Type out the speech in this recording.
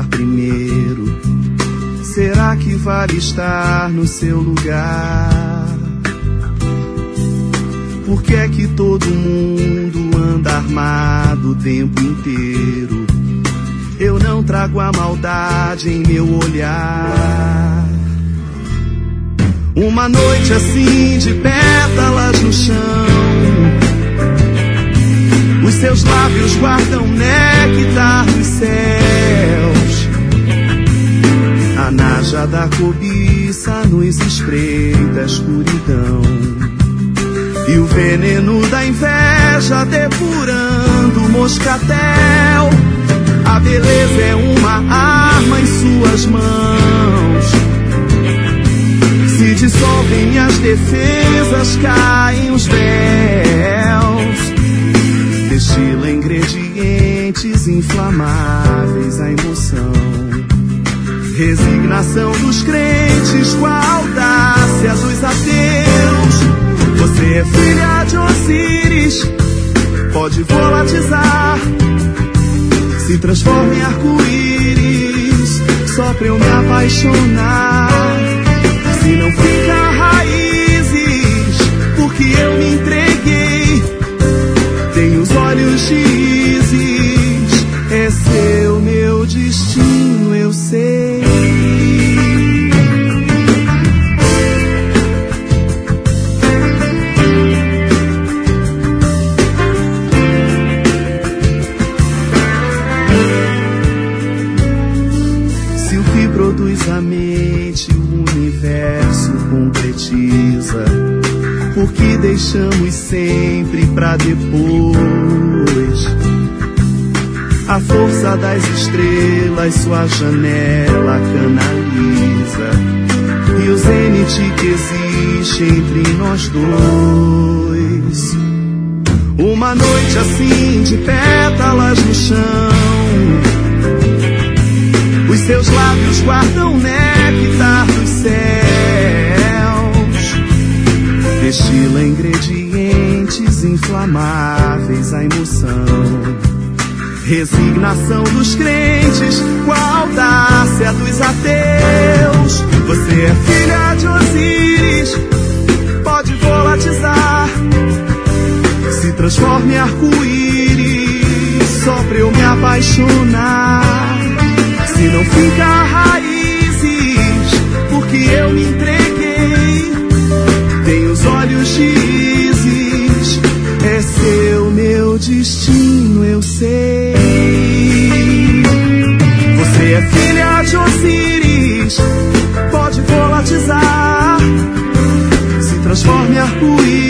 falar primeiro? Será que vale estar no seu lugar? Por que é que todo mundo anda armado o tempo inteiro? Eu não trago a maldade em meu olhar. Uma noite assim de pétalas no chão, os seus lábios guardam néctar dos céus. A naja da cobiça nos espreita a escuridão, e o veneno da inveja depurando o moscatel. A beleza é uma arma em suas mãos, se dissolvem as defesas, caem os véus. Destila ingredientes inflamáveis a emoção, resignação dos crentes com a audácia dos ateus. Você é filha de Osíris, pode volatizar, se transforma em arco-íris, só pra eu me apaixonar. Se não fica raízes, porque eu me entreguei, tem os olhos de Ísis, é seu meu destino, eu sei. Se o que produz a mente o universo concretiza, por que deixamos sempre pra depois? A força das estrelas sua janela canaliza, e o zênite que existe entre nós dois. Uma noite assim de pétalas no chão, os seus lábios guardam néctar dos céus. Destila ingredientes inflamáveis a emoção, resignação dos crentes com a audácia dos ateus. Você é filha de Osíris, pode volatizar, se transforma em arco-íris, só pra eu me apaixonar. Se não fica raízes, porque eu me entreguei, tem os olhos de Ísis, é seu meu destino, eu sei. Você é filha de Osíris, pode volatizar, se transforma em arco-íris,